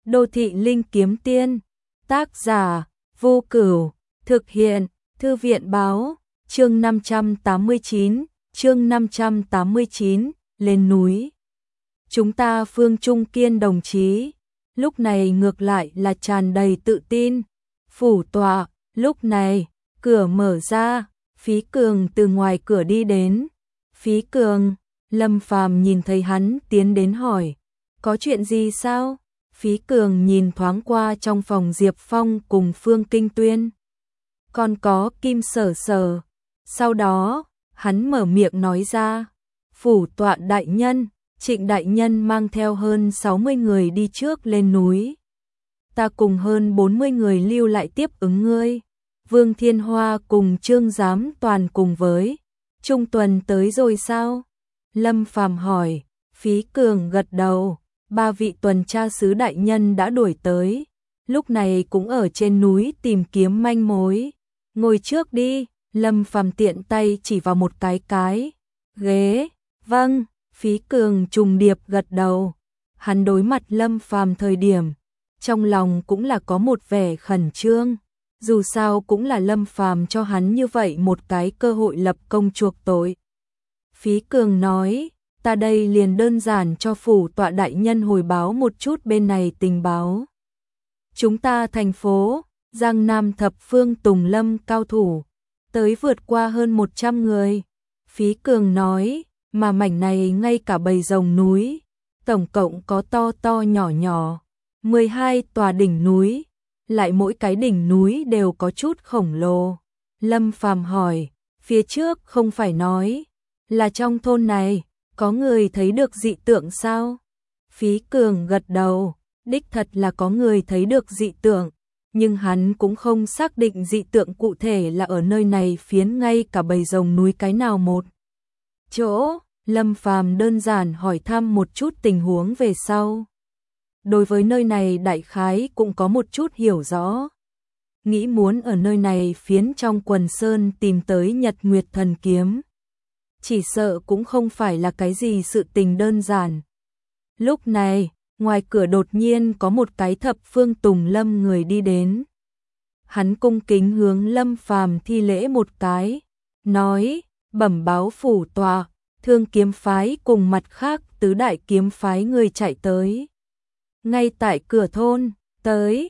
Đô thị linh kiếm tiên, tác giả Vô Cửu, thực hiện Thư viện báo, chương 589, lên núi. Chúng ta Phương Trung Kiên đồng chí, lúc này ngược lại là tràn đầy tự tin. Phủ tọa, lúc này, cửa mở ra, Phí Cường từ ngoài cửa đi đến. Phí Cường, Lâm Phàm nhìn thấy hắn tiến đến hỏi, có chuyện gì sao? Phí Cường nhìn thoáng qua trong phòng Diệp Phong cùng Phương Kinh Tuyên. Còn có Kim Sở Sở. Sau đó, hắn mở miệng nói ra, phủ tọa đại nhân, Trịnh đại nhân mang theo hơn 60 người đi trước lên núi. Ta cùng hơn 40 người lưu lại tiếp ứng ngươi. Vương Thiên Hoa cùng Trương Giám toàn cùng với. Trung Tuần tới rồi sao? Lâm Phàm hỏi. Phí Cường gật đầu. 3 vị tuần tra sứ đại nhân đã đuổi tới. Lúc này cũng ở trên núi tìm kiếm manh mối. Ngồi trước đi. Lâm Phàm tiện tay chỉ vào một cái ghế. Vâng. Phí Cường trùng điệp gật đầu. Hắn đối mặt Lâm Phàm thời điểm, trong lòng cũng là có một vẻ khẩn trương. Dù sao cũng là Lâm Phàm cho hắn như vậy một cái cơ hội lập công chuộc tội. Phí Cường nói, ta đây liền đơn giản cho phủ tọa đại nhân hồi báo một chút bên này tình báo. Chúng ta thành phố, Giang Nam thập phương Tùng Lâm cao thủ, tới vượt qua hơn 100 người. Phí Cường nói, mà mảnh này ngay cả bầy rồng núi, tổng cộng có to to nhỏ nhỏ, 12 tòa đỉnh núi, lại mỗi cái đỉnh núi đều có chút khổng lồ. Lâm Phàm hỏi, phía trước không phải nói là trong thôn này có người thấy được dị tượng sao? Phí Cường gật đầu, đích thật là có người thấy được dị tượng, nhưng hắn cũng không xác định dị tượng cụ thể là ở nơi này phiến ngay cả bầy rồng núi cái nào một chỗ. Lâm Phàm đơn giản hỏi thăm một chút tình huống về sau. Đối với nơi này đại khái cũng có một chút hiểu rõ. Nghĩ muốn ở nơi này phiến trong quần sơn tìm tới Nhật Nguyệt Thần Kiếm. Chỉ sợ cũng không phải là cái gì sự tình đơn giản. Lúc này, ngoài cửa đột nhiên có một cái thập phương Tùng Lâm người đi đến. Hắn cung kính hướng Lâm Phàm thi lễ một cái, nói, bẩm báo phủ tọa, Thương kiếm phái cùng mặt khác tứ đại kiếm phái người chạy tới. Ngay tại cửa thôn, tới,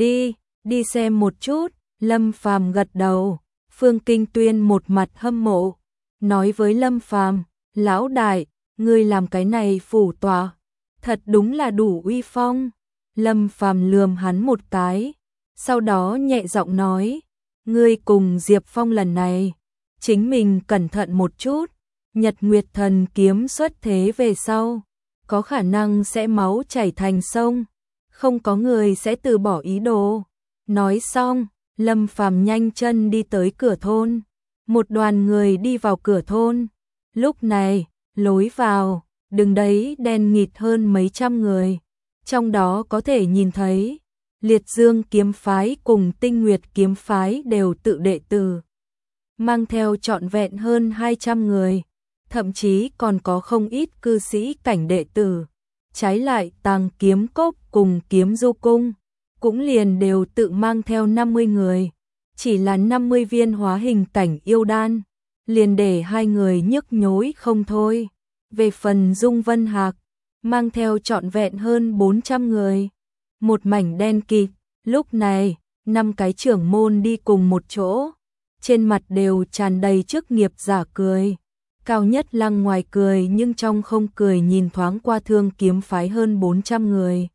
đi xem một chút. Lâm Phàm gật đầu. Phương Kinh Tuyên một mặt hâm mộ, nói với Lâm Phàm, lão đại, ngươi làm cái này phủ tọa, thật đúng là đủ uy phong. Lâm Phàm lườm hắn một cái, sau đó nhẹ giọng nói, ngươi cùng Diệp Phong lần này, chính mình cẩn thận một chút. Nhật Nguyệt Thần Kiếm xuất thế về sau, có khả năng sẽ máu chảy thành sông, không có người sẽ từ bỏ ý đồ. Nói xong, Lâm Phàm nhanh chân đi tới cửa thôn. Một đoàn người đi vào cửa thôn. Lúc này, lối vào, đứng đấy đen nghịt hơn mấy trăm người. Trong đó có thể nhìn thấy, Liệt Dương kiếm phái cùng Tinh Nguyệt kiếm phái đều tự đệ tử. Mang theo trọn vẹn hơn 200 người. Thậm chí còn có không ít cư sĩ cảnh đệ tử. Trái lại Tàng Kiếm Cốc cùng Kiếm Du Cung cũng liền đều tự mang theo 50 người. Chỉ là 50 viên hóa hình cảnh yêu đan, liền để hai người nhức nhối không thôi. Về phần Dung Vân Hạc, mang theo trọn vẹn hơn 400 người. Một mảnh đen kịt, lúc này, 5 cái trưởng môn đi cùng một chỗ. Trên mặt đều tràn đầy chức nghiệp giả cười. Cao Nhất Lăng ngoài cười nhưng trong không cười nhìn thoáng qua Thương kiếm phái hơn 400 người.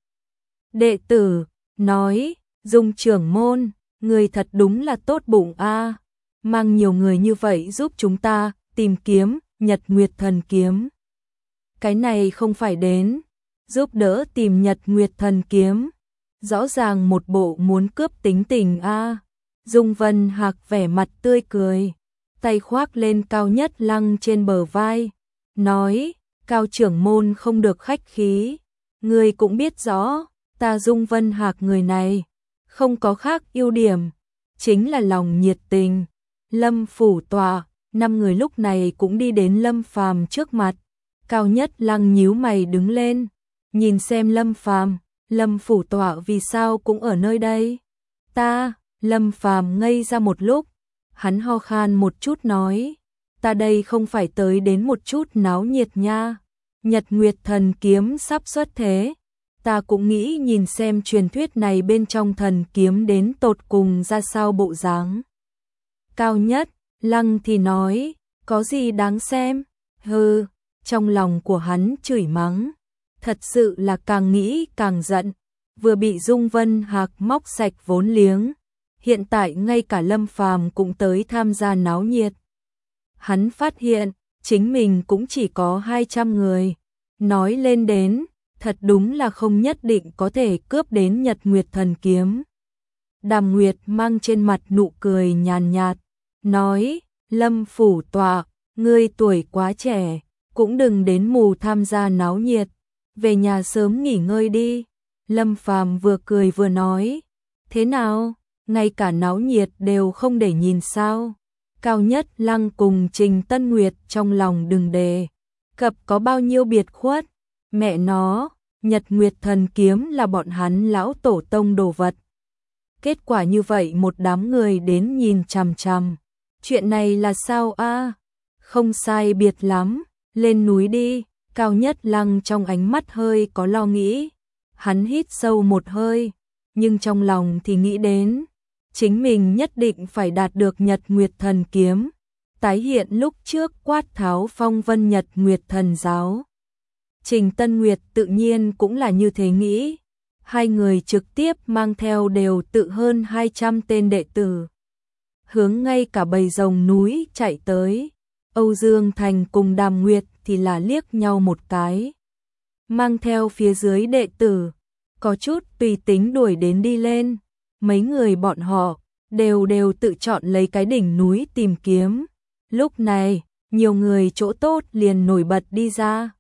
Đệ tử, nói, Dung trưởng môn, người thật đúng là tốt bụng a, mang nhiều người như vậy giúp chúng ta tìm kiếm Nhật Nguyệt Thần Kiếm. Cái này không phải đến giúp đỡ tìm Nhật Nguyệt Thần Kiếm, rõ ràng một bộ muốn cướp tính tình a. Dung Vân Hạc vẻ mặt tươi cười, tay khoác lên Cao Nhất Lăng trên bờ vai, nói, Cao trưởng môn không được khách khí, người cũng biết rõ, ta Dung Vân Hạc người này, không có khác ưu điểm, chính là lòng nhiệt tình. Lâm phủ tọa, 5 người lúc này cũng đi đến Lâm Phàm trước mặt. Cao Nhất Lăng nhíu mày đứng lên, nhìn xem Lâm Phàm, Lâm phủ tọa vì sao cũng ở nơi đây? Ta, Lâm Phàm ngây ra một lúc, hắn ho khan một chút nói, ta đây không phải tới đến một chút náo nhiệt nha. Nhật Nguyệt Thần Kiếm sắp xuất thế, ta cũng nghĩ nhìn xem truyền thuyết này bên trong thần kiếm đến tột cùng ra sao bộ dáng. Cao Nhất Lăng thì nói, có gì đáng xem? Hừ, trong lòng của hắn chửi mắng, thật sự là càng nghĩ càng giận, vừa bị Dung Vân Hạc móc sạch vốn liếng, hiện tại ngay cả Lâm Phàm cũng tới tham gia náo nhiệt. Hắn phát hiện, chính mình cũng chỉ có 200 người, nói lên đến, thật đúng là không nhất định có thể cướp đến Nhật Nguyệt Thần Kiếm. Đàm Nguyệt mang trên mặt nụ cười nhàn nhạt, nói, Lâm phủ tọa, ngươi tuổi quá trẻ, cũng đừng đến mù tham gia náo nhiệt, về nhà sớm nghỉ ngơi đi. Lâm Phàm vừa cười vừa nói, thế nào, ngay cả náo nhiệt đều không để nhìn sao? Cao Nhất Lăng cùng Trình Tân Nguyệt trong lòng đừng đề cập có bao nhiêu biệt khuất, mẹ nó, Nhật Nguyệt Thần Kiếm là bọn hắn lão tổ tông đồ vật. Kết quả như vậy một đám người đến nhìn chằm chằm, chuyện này là sao a? Không sai biệt lắm, lên núi đi. Cao Nhất Lăng trong ánh mắt hơi có lo nghĩ, hắn hít sâu một hơi, nhưng trong lòng thì nghĩ đến, chính mình nhất định phải đạt được Nhật Nguyệt Thần Kiếm, tái hiện lúc trước quát tháo phong vân Nhật Nguyệt Thần Giáo. Trình Tân Nguyệt tự nhiên cũng là như thế nghĩ, hai người trực tiếp mang theo đều tự hơn 200 tên đệ tử, hướng ngay cả bầy rồng núi chạy tới. Âu Dương Thành cùng Đàm Nguyệt thì là liếc nhau một cái, mang theo phía dưới đệ tử, có chút tùy tính đuổi đến đi lên. Mấy người bọn họ đều tự chọn lấy cái đỉnh núi tìm kiếm. Lúc này, nhiều người chỗ tốt liền nổi bật đi ra.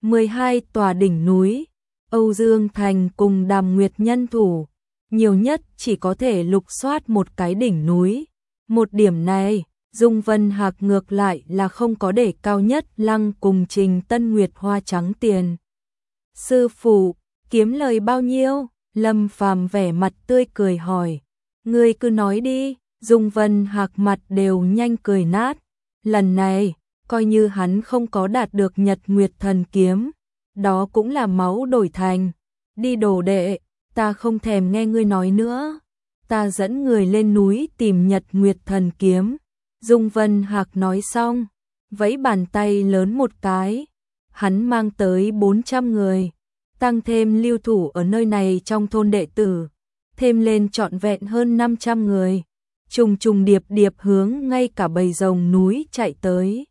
12 tòa đỉnh núi, Âu Dương Thành cùng Đàm Nguyệt nhân thủ, nhiều nhất chỉ có thể lục soát một cái đỉnh núi. Một điểm này, Dung Vân Hạc ngược lại là không có để Cao Nhất Lăng cùng Trình Tân Nguyệt hoa trắng tiền. Sư phụ, kiếm lời bao nhiêu? Lâm Phàm vẻ mặt tươi cười hỏi. Ngươi cứ nói đi. Dung Vân Hạc mặt đều nhanh cười nát. Lần này, coi như hắn không có đạt được Nhật Nguyệt Thần Kiếm, đó cũng là máu đổi thành. Đi đồ đệ, ta không thèm nghe ngươi nói nữa. Ta dẫn người lên núi tìm Nhật Nguyệt Thần Kiếm. Dung Vân Hạc nói xong, vẫy bàn tay lớn một cái, hắn mang tới 400 người, tăng thêm lưu thủ ở nơi này trong thôn đệ tử, thêm lên trọn vẹn hơn 500 người, trùng trùng điệp điệp hướng ngay cả bầy rồng núi chạy tới.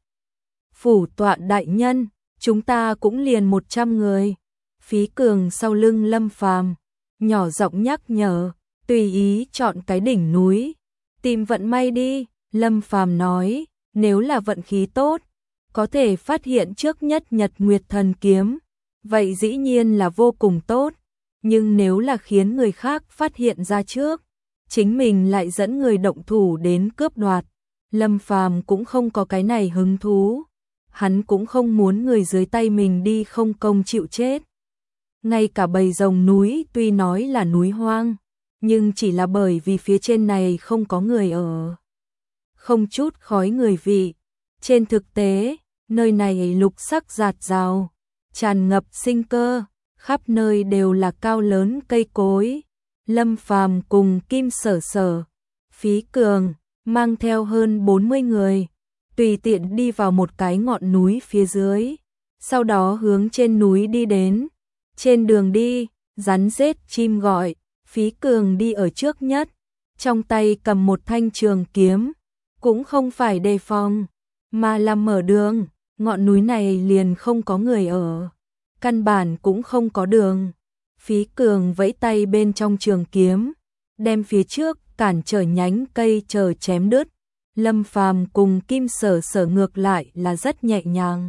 Phủ tọa đại nhân, chúng ta cũng liền 100 người. Phí Cường sau lưng Lâm Phàm nhỏ giọng nhắc nhở, tùy ý chọn cái đỉnh núi, tìm vận may đi. Lâm Phàm nói, nếu là vận khí tốt, có thể phát hiện trước nhất Nhật Nguyệt Thần Kiếm, vậy dĩ nhiên là vô cùng tốt, nhưng nếu là khiến người khác phát hiện ra trước, chính mình lại dẫn người động thủ đến cướp đoạt, Lâm Phàm cũng không có cái này hứng thú, hắn cũng không muốn người dưới tay mình đi không công chịu chết. Ngay cả bầy rồng núi tuy nói là núi hoang, nhưng chỉ là bởi vì phía trên này không có người ở, không chút khói người vị. Trên thực tế, nơi này lục sắc rạt rào, tràn ngập sinh cơ, khắp nơi đều là cao lớn cây cối. Lâm Phàm cùng Kim Sở Sở, Phí Cường, mang theo hơn 40 người, tùy tiện đi vào một cái ngọn núi phía dưới, sau đó hướng trên núi đi đến. Trên đường đi, rắn rết chim gọi, Phí Cường đi ở trước nhất, trong tay cầm một thanh trường kiếm, cũng không phải đề phòng, mà là mở đường. Ngọn núi này liền không có người ở, căn bản cũng không có đường. Phí Cường vẫy tay bên trong trường kiếm, đem phía trước cản trở nhánh cây chờ chém đứt. Lâm Phàm cùng Kim Sở Sở ngược lại là rất nhẹ nhàng,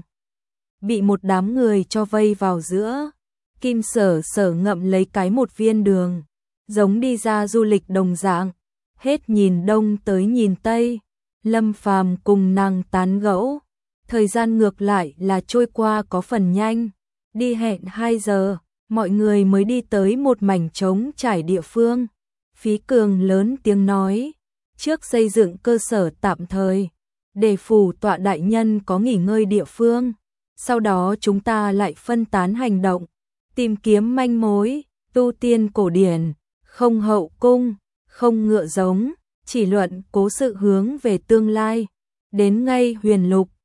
bị một đám người cho vây vào giữa. Kim Sở Sở ngậm lấy cái một viên đường, giống đi ra du lịch đồng dạng, hết nhìn đông tới nhìn tây. Lâm Phàm cùng nàng tán gẫu, thời gian ngược lại là trôi qua có phần nhanh, đi hẹn 2 giờ, mọi người mới đi tới một mảnh trống trải địa phương. Phí Cường lớn tiếng nói, trước xây dựng cơ sở tạm thời, để phủ tọa đại nhân có nghỉ ngơi địa phương, sau đó chúng ta lại phân tán hành động, tìm kiếm manh mối, tu tiên cổ điển, không hậu cung, không ngựa giống, chỉ luận cố sự hướng về tương lai, đến ngay Huyền Lục,